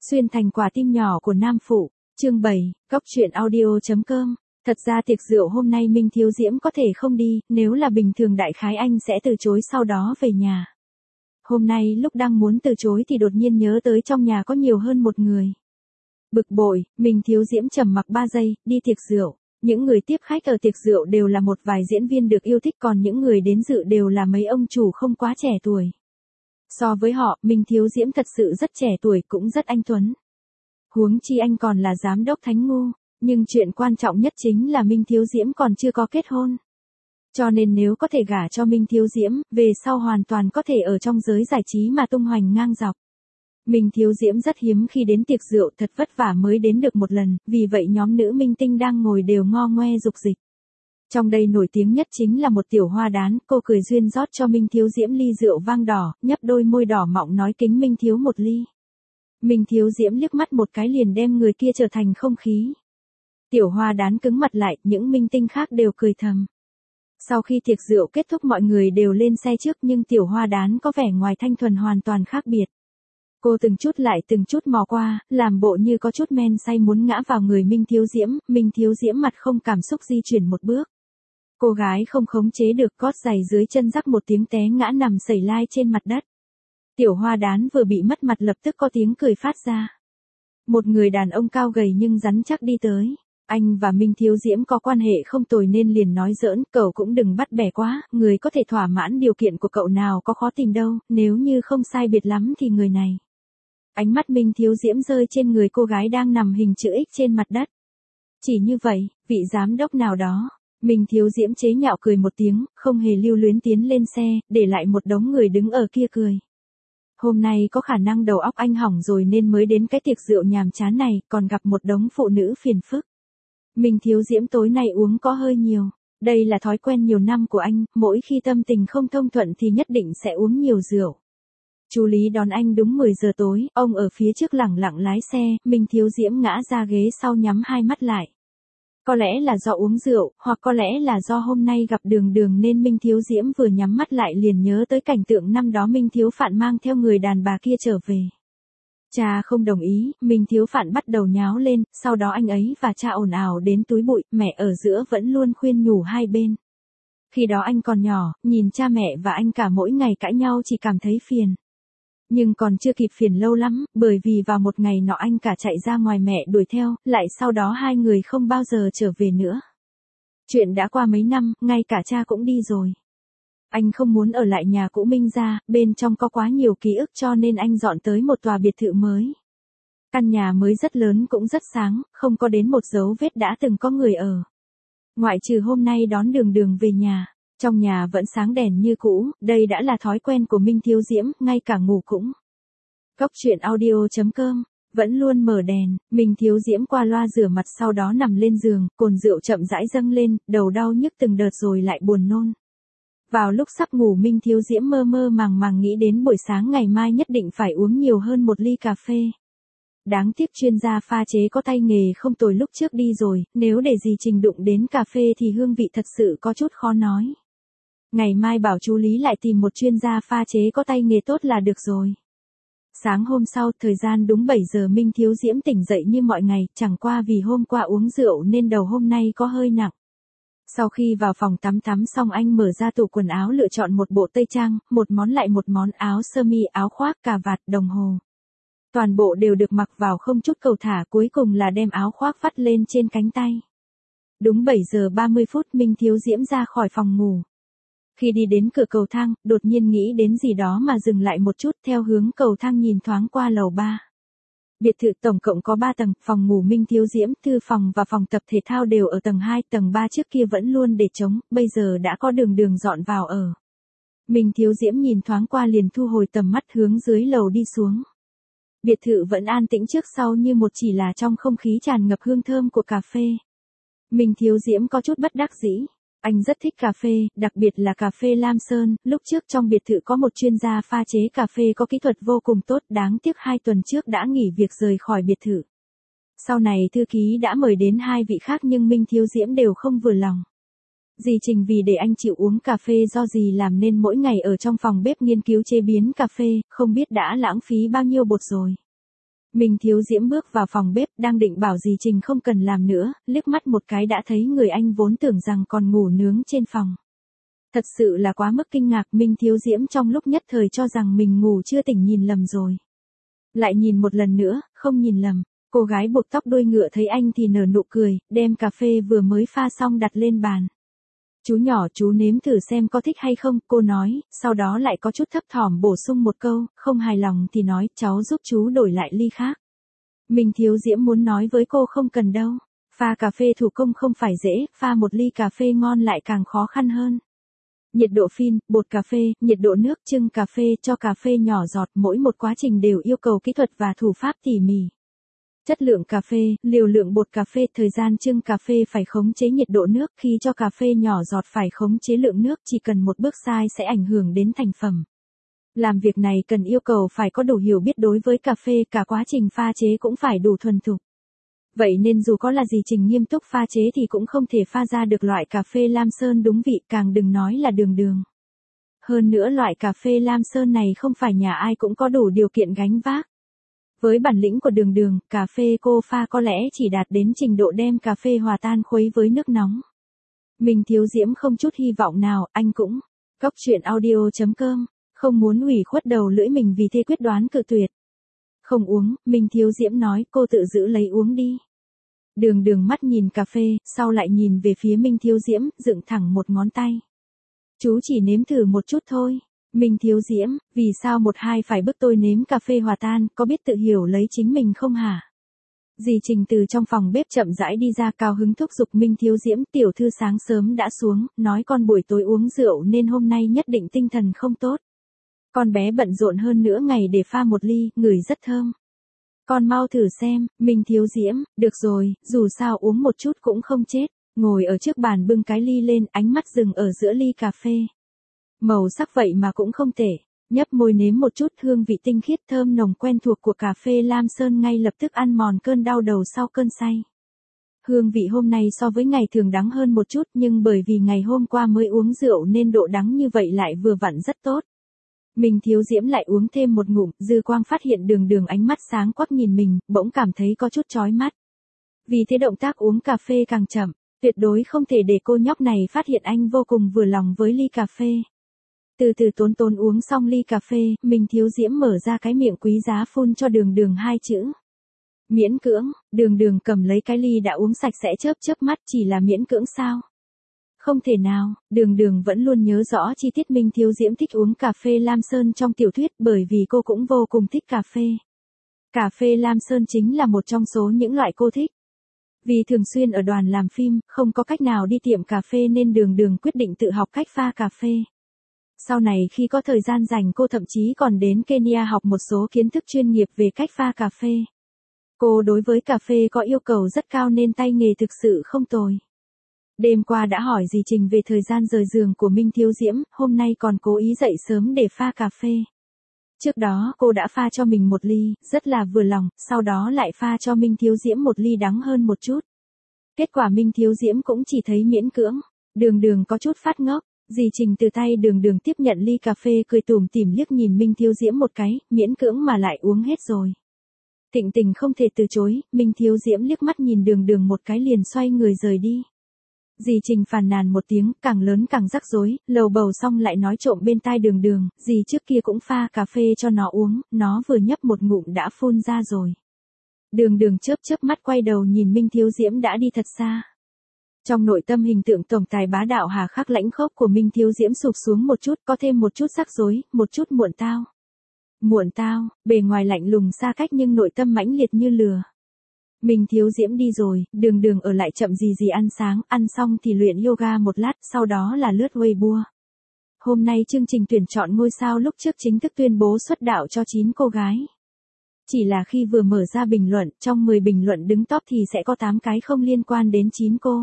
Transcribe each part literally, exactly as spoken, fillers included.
Xuyên thành quả tim nhỏ của nam phụ, chương bảy, cóc truyện audio chấm com. Thật ra tiệc rượu hôm nay Minh Thiếu Diễm có thể không đi, nếu là bình thường đại khái anh sẽ từ chối sau đó về nhà. Hôm nay lúc đang muốn từ chối thì đột nhiên nhớ tới trong nhà có nhiều hơn một người. Bực bội, Minh Thiếu Diễm trầm mặc ba giây, đi tiệc rượu. Những người tiếp khách ở tiệc rượu đều là một vài diễn viên được yêu thích, còn những người đến dự đều là mấy ông chủ không quá trẻ tuổi. So với họ, Minh Thiếu Diễm thật sự rất trẻ tuổi, cũng rất anh tuấn. Huống chi anh còn là giám đốc Thánh Ngu, nhưng chuyện quan trọng nhất chính là Minh Thiếu Diễm còn chưa có kết hôn. Cho nên nếu có thể gả cho Minh Thiếu Diễm, về sau hoàn toàn có thể ở trong giới giải trí mà tung hoành ngang dọc. Minh Thiếu Diễm rất hiếm khi đến tiệc rượu, thật vất vả mới đến được một lần, vì vậy nhóm nữ minh tinh đang ngồi đều ngo ngoe dục dịch. Trong đây nổi tiếng nhất chính là một tiểu hoa đán, cô cười duyên rót cho Minh Thiếu Diễm ly rượu vang đỏ, nhấp đôi môi đỏ mọng nói kính Minh Thiếu một ly. Minh Thiếu Diễm liếc mắt một cái liền đem người kia trở thành không khí. Tiểu hoa đán cứng mặt lại, những minh tinh khác đều cười thầm. Sau khi tiệc rượu kết thúc mọi người đều lên xe trước, nhưng tiểu hoa đán có vẻ ngoài thanh thuần hoàn toàn khác biệt. Cô từng chút lại từng chút mò qua, làm bộ như có chút men say muốn ngã vào người Minh Thiếu Diễm, Minh Thiếu Diễm mặt không cảm xúc di chuyển một bước. Cô gái không khống chế được, gót giày dưới chân rắc một tiếng té ngã nằm sẩy lai trên mặt đất. Tiểu hoa đán vừa bị mất mặt lập tức có tiếng cười phát ra. Một người đàn ông cao gầy nhưng rắn chắc đi tới. Anh và Minh Thiếu Diễm có quan hệ không tồi nên liền nói giỡn, cậu cũng đừng bắt bẻ quá, người có thể thỏa mãn điều kiện của cậu nào có khó tìm đâu, nếu như không sai biệt lắm thì người này. Ánh mắt Minh Thiếu Diễm rơi trên người cô gái đang nằm hình chữ X trên mặt đất. Chỉ như vậy, vị giám đốc nào đó. Minh Thiếu Diễm chế nhạo cười một tiếng, không hề lưu luyến tiến lên xe, để lại một đống người đứng ở kia cười. Hôm nay có khả năng đầu óc anh hỏng rồi nên mới đến cái tiệc rượu nhàm chán này, còn gặp một đống phụ nữ phiền phức. Minh Thiếu Diễm tối nay uống có hơi nhiều. Đây là thói quen nhiều năm của anh, mỗi khi tâm tình không thông thuận thì nhất định sẽ uống nhiều rượu. Chú Lý đón anh đúng mười giờ tối, ông ở phía trước lẳng lặng lái xe, Minh Thiếu Diễm ngã ra ghế sau nhắm hai mắt lại. Có lẽ là do uống rượu, hoặc có lẽ là do hôm nay gặp Đường Đường nên Minh Thiếu Diễm vừa nhắm mắt lại liền nhớ tới cảnh tượng năm đó Minh Thiếu Phạn mang theo người đàn bà kia trở về. Cha không đồng ý, Minh Thiếu Phạn bắt đầu nháo lên, sau đó anh ấy và cha ồn ào đến túi bụi, mẹ ở giữa vẫn luôn khuyên nhủ hai bên. Khi đó anh còn nhỏ, nhìn cha mẹ và anh cả mỗi ngày cãi nhau chỉ cảm thấy phiền. Nhưng còn chưa kịp phiền lâu lắm, bởi vì vào một ngày nọ anh cả chạy ra ngoài mẹ đuổi theo, lại sau đó hai người không bao giờ trở về nữa. Chuyện đã qua mấy năm, ngay cả cha cũng đi rồi. Anh không muốn ở lại nhà cũ Minh gia, bên trong có quá nhiều ký ức cho nên anh dọn tới một tòa biệt thự mới. Căn nhà mới rất lớn cũng rất sáng, không có đến một dấu vết đã từng có người ở. Ngoại trừ hôm nay đón Đường Đường về nhà. Trong nhà vẫn sáng đèn như cũ, đây đã là thói quen của Minh Thiếu Diễm, ngay cả ngủ cũng. Cóc truyện audio chấm com, vẫn luôn mở đèn, Minh Thiếu Diễm qua loa rửa mặt sau đó nằm lên giường, cồn rượu chậm rãi dâng lên, đầu đau nhức từng đợt rồi lại buồn nôn. Vào lúc sắp ngủ Minh Thiếu Diễm mơ mơ màng màng nghĩ đến buổi sáng ngày mai nhất định phải uống nhiều hơn một ly cà phê. Đáng tiếc chuyên gia pha chế có tay nghề không tồi lúc trước đi rồi, nếu để gì Trình đụng đến cà phê thì hương vị thật sự có chút khó nói. Ngày mai bảo chú Lý lại tìm một chuyên gia pha chế có tay nghề tốt là được rồi. Sáng hôm sau, thời gian đúng bảy giờ Minh Thiếu Diễm tỉnh dậy như mọi ngày, chẳng qua vì hôm qua uống rượu nên đầu hôm nay có hơi nặng. Sau khi vào phòng tắm tắm xong anh mở ra tủ quần áo lựa chọn một bộ tây trang, một món lại một món, áo sơ mi, áo khoác, cà vạt, đồng hồ. Toàn bộ đều được mặc vào không chút cầu thả, cuối cùng là đem áo khoác vắt lên trên cánh tay. Đúng bảy giờ ba mươi phút Minh Thiếu Diễm ra khỏi phòng ngủ. Khi đi đến cửa cầu thang, đột nhiên nghĩ đến gì đó mà dừng lại một chút, theo hướng cầu thang nhìn thoáng qua lầu ba. Biệt thự tổng cộng có ba tầng, phòng ngủ Minh Thiếu Diễm, thư phòng và phòng tập thể thao đều ở tầng hai, tầng ba trước kia vẫn luôn để trống, bây giờ đã có Đường Đường dọn vào ở. Minh Thiếu Diễm nhìn thoáng qua liền thu hồi tầm mắt hướng dưới lầu đi xuống. Biệt thự vẫn an tĩnh trước sau như một, chỉ là trong không khí tràn ngập hương thơm của cà phê. Minh Thiếu Diễm có chút bất đắc dĩ. Anh rất thích cà phê, đặc biệt là cà phê Lam Sơn, lúc trước trong biệt thự có một chuyên gia pha chế cà phê có kỹ thuật vô cùng tốt, đáng tiếc hai tuần trước đã nghỉ việc rời khỏi biệt thự. Sau này thư ký đã mời đến hai vị khác nhưng Minh Thiếu Diễm đều không vừa lòng. Dì Trình vì để anh chịu uống cà phê do dì làm nên mỗi ngày ở trong phòng bếp nghiên cứu chế biến cà phê, không biết đã lãng phí bao nhiêu bột rồi. Minh Thiếu Diễm bước vào phòng bếp, đang định bảo dì Trình không cần làm nữa, liếc mắt một cái đã thấy người anh vốn tưởng rằng còn ngủ nướng trên phòng. Thật sự là quá mức kinh ngạc, Minh Thiếu Diễm trong lúc nhất thời cho rằng mình ngủ chưa tỉnh nhìn lầm rồi. Lại nhìn một lần nữa, không nhìn lầm. Cô gái buộc tóc đuôi ngựa thấy anh thì nở nụ cười, đem cà phê vừa mới pha xong đặt lên bàn. Chú nhỏ, chú nếm thử xem có thích hay không, cô nói, sau đó lại có chút thấp thỏm bổ sung một câu, không hài lòng thì nói, cháu giúp chú đổi lại ly khác. Minh Thiếu Diễm muốn nói với cô không cần đâu. Pha cà phê thủ công không phải dễ, pha một ly cà phê ngon lại càng khó khăn hơn. Nhiệt độ phin, bột cà phê, nhiệt độ nước, chưng cà phê, cho cà phê nhỏ giọt, mỗi một quá trình đều yêu cầu kỹ thuật và thủ pháp tỉ mỉ. Chất lượng cà phê, liều lượng bột cà phê, thời gian chưng cà phê phải khống chế nhiệt độ nước, khi cho cà phê nhỏ giọt phải khống chế lượng nước, chỉ cần một bước sai sẽ ảnh hưởng đến thành phẩm. Làm việc này cần yêu cầu phải có đủ hiểu biết đối với cà phê, cả quá trình pha chế cũng phải đủ thuần thục. Vậy nên dù có là dì Trình nghiêm túc pha chế thì cũng không thể pha ra được loại cà phê Lam Sơn đúng vị, càng đừng nói là đường đường. Hơn nữa loại cà phê Lam Sơn này không phải nhà ai cũng có đủ điều kiện gánh vác. Với bản lĩnh của đường đường, cà phê cô pha có lẽ chỉ đạt đến trình độ đem cà phê hòa tan khuấy với nước nóng. Minh Thiếu Diễm không chút hy vọng nào, anh cũng. Cóc truyện audio chấm com, không muốn ủy khuất đầu lưỡi mình vì thế quyết đoán cự tuyệt. Không uống, Minh Thiếu Diễm nói, cô tự giữ lấy uống đi. Đường đường mắt nhìn cà phê, sau lại nhìn về phía Minh Thiếu Diễm, dựng thẳng một ngón tay. Chú chỉ nếm thử một chút thôi. Minh Thiếu Diễm, vì sao một hai phải bức tôi nếm cà phê hòa tan, có biết tự hiểu lấy chính mình không hả? Dì Trình từ trong phòng bếp chậm rãi đi ra, cao hứng thúc giục Minh Thiếu Diễm, tiểu thư sáng sớm đã xuống, nói con buổi tối uống rượu nên hôm nay nhất định tinh thần không tốt. Con bé bận rộn hơn nữa ngày để pha một ly, ngửi rất thơm. Con mau thử xem, Minh Thiếu Diễm, được rồi, dù sao uống một chút cũng không chết. Ngồi ở trước bàn bưng cái ly lên, ánh mắt dừng ở giữa ly cà phê. Màu sắc vậy mà cũng không tệ, nhấp môi nếm một chút, hương vị tinh khiết thơm nồng quen thuộc của cà phê Lam Sơn ngay lập tức ăn mòn cơn đau đầu sau cơn say. Hương vị hôm nay so với ngày thường đắng hơn một chút, nhưng bởi vì ngày hôm qua mới uống rượu nên độ đắng như vậy lại vừa vặn rất tốt. Minh Thiếu Diễm lại uống thêm một ngụm, dư quang phát hiện đường đường ánh mắt sáng quắc nhìn mình, bỗng cảm thấy có chút chói mắt. Vì thế động tác uống cà phê càng chậm, tuyệt đối không thể để cô nhóc này phát hiện anh vô cùng vừa lòng với ly cà phê. Từ từ tốn tốn uống xong ly cà phê, Minh Thiếu Diễm mở ra cái miệng quý giá phun cho đường đường hai chữ. Miễn cưỡng, đường đường cầm lấy cái ly đã uống sạch sẽ chớp chớp mắt, chỉ là miễn cưỡng sao? Không thể nào, đường đường vẫn luôn nhớ rõ chi tiết Minh Thiếu Diễm thích uống cà phê Lam Sơn trong tiểu thuyết bởi vì cô cũng vô cùng thích cà phê. Cà phê Lam Sơn chính là một trong số những loại cô thích. Vì thường xuyên ở đoàn làm phim, không có cách nào đi tiệm cà phê nên đường đường quyết định tự học cách pha cà phê. Sau này khi có thời gian rảnh cô thậm chí còn đến Kenya học một số kiến thức chuyên nghiệp về cách pha cà phê. Cô đối với cà phê có yêu cầu rất cao nên tay nghề thực sự không tồi. Đêm qua đã hỏi dì Trình về thời gian rời giường của Minh Thiếu Diễm, hôm nay còn cố ý dậy sớm để pha cà phê. Trước đó cô đã pha cho mình một ly, rất là vừa lòng, sau đó lại pha cho Minh Thiếu Diễm một ly đắng hơn một chút. Kết quả Minh Thiếu Diễm cũng chỉ thấy miễn cưỡng, đường đường có chút phát ngốc. Dì Trình từ tay đường đường tiếp nhận ly cà phê cười tủm tỉm liếc nhìn Minh Thiếu Diễm một cái, miễn cưỡng mà lại uống hết rồi. Thịnh tình không thể từ chối, Minh Thiếu Diễm liếc mắt nhìn đường đường một cái liền xoay người rời đi. Dì Trình phàn nàn một tiếng, càng lớn càng rắc rối, lầu bầu xong lại nói trộm bên tai đường đường, dì trước kia cũng pha cà phê cho nó uống, nó vừa nhấp một ngụm đã phun ra rồi. Đường đường chớp chớp mắt quay đầu nhìn Minh Thiếu Diễm đã đi thật xa. Trong nội tâm hình tượng tổng tài bá đạo hà khắc lãnh khốc của Minh Thiếu Diễm sụp xuống một chút, có thêm một chút rắc rối, một chút muộn tao. Muộn tao, bề ngoài lạnh lùng xa cách nhưng nội tâm mãnh liệt như lửa. Minh Thiếu Diễm đi rồi, đường đường ở lại chậm gì gì ăn sáng, ăn xong thì luyện yoga một lát, sau đó là lướt Weibo. Hôm nay chương trình tuyển chọn ngôi sao lúc trước chính thức tuyên bố xuất đạo cho chín cô gái. Chỉ là khi vừa mở ra bình luận, trong mười bình luận đứng top thì sẽ có tám cái không liên quan đến chín cô.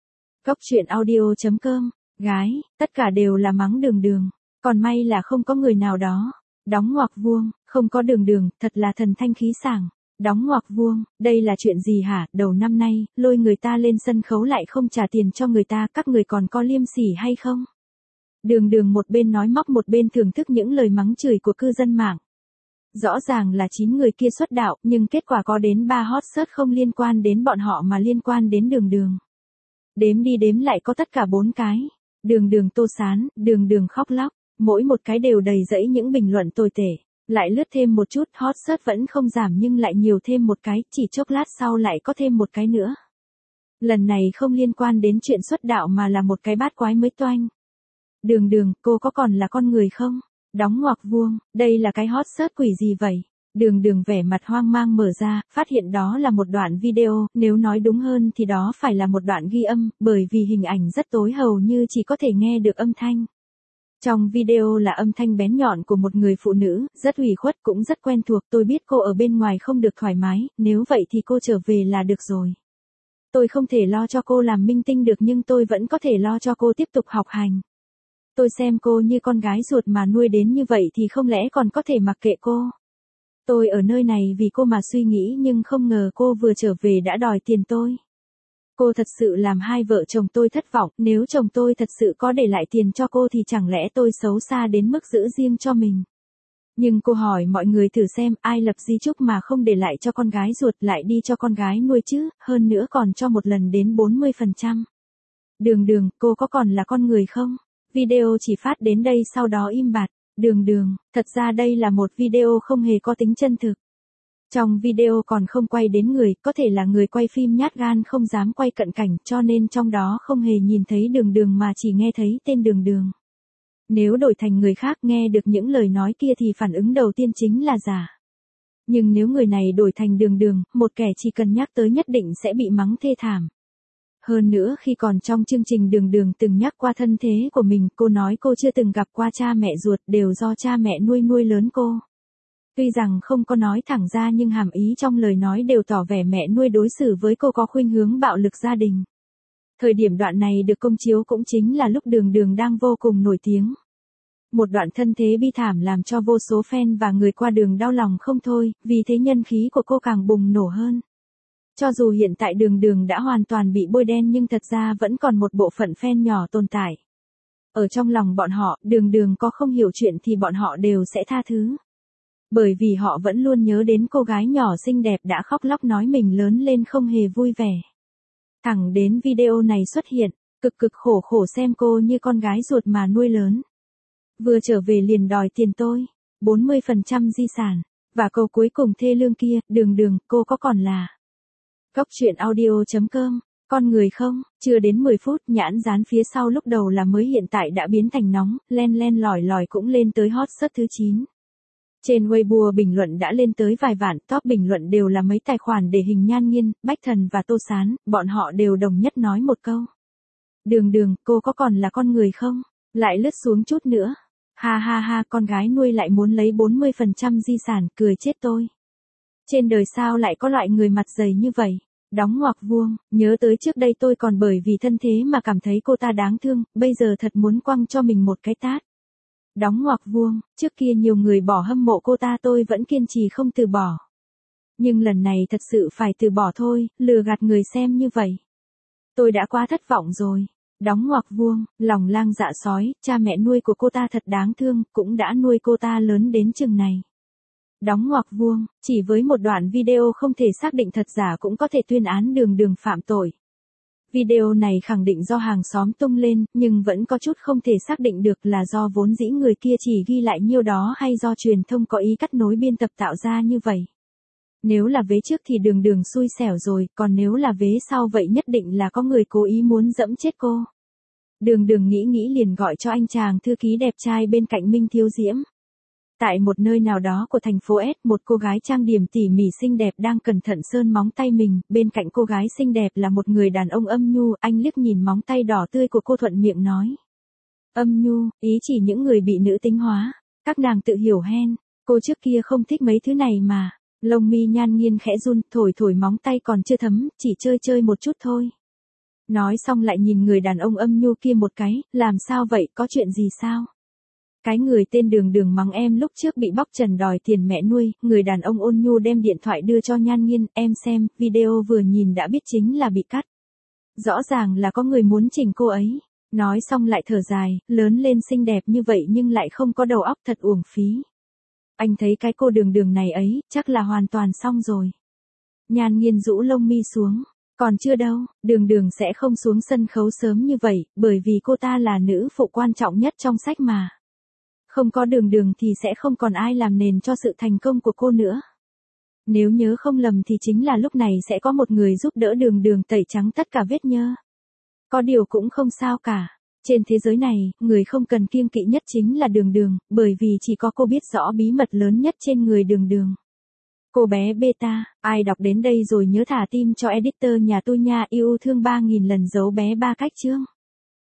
Cóc truyện audio chấm com, gái, tất cả đều là mắng đường đường, còn may là không có người nào đó. Đóng ngoặc vuông, không có đường đường, thật là thần thanh khí sảng. Đóng ngoặc vuông, đây là chuyện gì hả, đầu năm nay, lôi người ta lên sân khấu lại không trả tiền cho người ta, các người còn có liêm sỉ hay không? Đường đường một bên nói móc một bên thưởng thức những lời mắng chửi của cư dân mạng. Rõ ràng là chín người kia xuất đạo, nhưng kết quả có đến ba hot search không liên quan đến bọn họ mà liên quan đến Đường Đường. Đếm đi đếm lại có tất cả bốn cái. Đường Đường Tô Sán, Đường Đường khóc lóc, mỗi một cái đều đầy rẫy những bình luận tồi tệ. Lại lướt thêm một chút, hot search vẫn không giảm nhưng lại nhiều thêm một cái, chỉ chốc lát sau lại có thêm một cái nữa. Lần này không liên quan đến chuyện xuất đạo mà là một cái bát quái mới toanh. Đường Đường, cô có còn là con người không? Đóng ngoặc vuông, đây là cái hot search quỷ gì vậy? Đường Đường vẻ mặt hoang mang mở ra, phát hiện đó là một đoạn video, nếu nói đúng hơn thì đó phải là một đoạn ghi âm, bởi vì hình ảnh rất tối hầu như chỉ có thể nghe được âm thanh. Trong video là âm thanh bén nhọn của một người phụ nữ, rất ủy khuất cũng rất quen thuộc, tôi biết cô ở bên ngoài không được thoải mái, nếu vậy thì cô trở về là được rồi. Tôi không thể lo cho cô làm minh tinh được nhưng tôi vẫn có thể lo cho cô tiếp tục học hành. Tôi xem cô như con gái ruột mà nuôi đến như vậy thì không lẽ còn có thể mặc kệ cô. Tôi ở nơi này vì cô mà suy nghĩ nhưng không ngờ cô vừa trở về đã đòi tiền tôi. Cô thật sự làm hai vợ chồng tôi thất vọng, nếu chồng tôi thật sự có để lại tiền cho cô thì chẳng lẽ tôi xấu xa đến mức giữ riêng cho mình. Nhưng cô hỏi mọi người thử xem ai lập di chúc mà không để lại cho con gái ruột lại đi cho con gái nuôi chứ, hơn nữa còn cho một lần đến bốn mươi phần trăm. Đường Đường, cô có còn là con người không? Video chỉ phát đến đây sau đó im bặt. Đường Đường, thật ra đây là một video không hề có tính chân thực. Trong video còn không quay đến người, có thể là người quay phim nhát gan không dám quay cận cảnh cho nên trong đó không hề nhìn thấy Đường Đường mà chỉ nghe thấy tên Đường Đường. Nếu đổi thành người khác nghe được những lời nói kia thì phản ứng đầu tiên chính là giả. Nhưng nếu người này đổi thành Đường Đường, một kẻ chỉ cần nhắc tới nhất định sẽ bị mắng thê thảm. Hơn nữa khi còn trong chương trình Đường Đường từng nhắc qua thân thế của mình, cô nói cô chưa từng gặp qua cha mẹ ruột, đều do cha mẹ nuôi nuôi lớn cô. Tuy rằng không có nói thẳng ra nhưng hàm ý trong lời nói đều tỏ vẻ mẹ nuôi đối xử với cô có khuynh hướng bạo lực gia đình. Thời điểm đoạn này được công chiếu cũng chính là lúc Đường Đường đang vô cùng nổi tiếng. Một đoạn thân thế bi thảm làm cho vô số fan và người qua đường đau lòng không thôi, vì thế nhân khí của cô càng bùng nổ hơn. Cho dù hiện tại Đường Đường đã hoàn toàn bị bôi đen nhưng thật ra vẫn còn một bộ phận fan nhỏ tồn tại. Ở trong lòng bọn họ, Đường Đường có không hiểu chuyện thì bọn họ đều sẽ tha thứ. Bởi vì họ vẫn luôn nhớ đến cô gái nhỏ xinh đẹp đã khóc lóc nói mình lớn lên không hề vui vẻ. Thẳng đến video này xuất hiện, cực cực khổ khổ xem cô như con gái ruột mà nuôi lớn. Vừa trở về liền đòi tiền tôi, bốn mươi phần trăm di sản, và câu cuối cùng thê lương kia, Đường Đường, cô có còn là Cóc truyện audio chấm com, con người không? Chưa đến mười phút, nhãn dán phía sau lúc đầu là mới hiện tại đã biến thành nóng, len len lỏi lỏi cũng lên tới hot search thứ chín. Trên Weibo bình luận đã lên tới vài vạn, top bình luận đều là mấy tài khoản để hình Nhan Nghiên, Bách Thần và Tô Sán, bọn họ đều đồng nhất nói một câu. Đường Đường, cô có còn là con người không? Lại lướt xuống chút nữa. Ha ha ha, con gái nuôi lại muốn lấy bốn mươi phần trăm di sản, cười chết tôi. Trên đời sao lại có loại người mặt dày như vậy? Đóng ngoặc vuông, nhớ tới trước đây tôi còn bởi vì thân thế mà cảm thấy cô ta đáng thương, bây giờ thật muốn quăng cho mình một cái tát. Đóng ngoặc vuông, trước kia nhiều người bỏ hâm mộ cô ta tôi vẫn kiên trì không từ bỏ. Nhưng lần này thật sự phải từ bỏ thôi, lừa gạt người xem như vậy. Tôi đã quá thất vọng rồi. Đóng ngoặc vuông, lòng lang dạ sói, cha mẹ nuôi của cô ta thật đáng thương, cũng đã nuôi cô ta lớn đến chừng này. Đóng ngoặc vuông, chỉ với một đoạn video không thể xác định thật giả cũng có thể tuyên án Đường Đường phạm tội. Video này khẳng định do hàng xóm tung lên, nhưng vẫn có chút không thể xác định được là do vốn dĩ người kia chỉ ghi lại nhiêu đó hay do truyền thông có ý cắt nối biên tập tạo ra như vậy. Nếu là vế trước thì Đường Đường xui xẻo rồi, còn nếu là vế sau vậy nhất định là có người cố ý muốn dẫm chết cô. Đường Đường nghĩ nghĩ liền gọi cho anh chàng thư ký đẹp trai bên cạnh Minh Thiếu Diễm. Tại một nơi nào đó của thành phố S, một cô gái trang điểm tỉ mỉ xinh đẹp đang cẩn thận sơn móng tay mình, bên cạnh cô gái xinh đẹp là một người đàn ông âm nhu, anh liếc nhìn móng tay đỏ tươi của cô thuận miệng nói. Âm nhu, ý chỉ những người bị nữ tính hóa, các nàng tự hiểu hen, cô trước kia không thích mấy thứ này mà. Lông mi Nhan Nghiên khẽ run, thổi thổi móng tay còn chưa thấm, chỉ chơi chơi một chút thôi. Nói xong lại nhìn người đàn ông âm nhu kia một cái, làm sao vậy, có chuyện gì sao? Cái người tên Đường Đường mắng em lúc trước bị bóc trần đòi tiền mẹ nuôi, người đàn ông ôn nhu đem điện thoại đưa cho Nhan Nghiên, em xem, video vừa nhìn đã biết chính là bị cắt. Rõ ràng là có người muốn chỉnh cô ấy. Nói xong lại thở dài, lớn lên xinh đẹp như vậy nhưng lại không có đầu óc thật uổng phí. Anh thấy cái cô đường đường này ấy, chắc là hoàn toàn xong rồi. Nhan Nghiên rũ lông mi xuống. Còn chưa đâu, đường đường sẽ không xuống sân khấu sớm như vậy, bởi vì cô ta là nữ phụ quan trọng nhất trong sách mà. Không có đường đường thì sẽ không còn ai làm nền cho sự thành công của cô nữa. Nếu nhớ không lầm thì chính là lúc này sẽ có một người giúp đỡ đường đường tẩy trắng tất cả vết nhơ. Có điều cũng không sao cả. Trên thế giới này, người không cần kiêng kỵ nhất chính là đường đường, bởi vì chỉ có cô biết rõ bí mật lớn nhất trên người đường đường. Cô bé beta, ai đọc đến đây rồi nhớ thả tim cho editor nhà tôi nha, yêu thương ba nghìn lần dấu bé ba cách chương.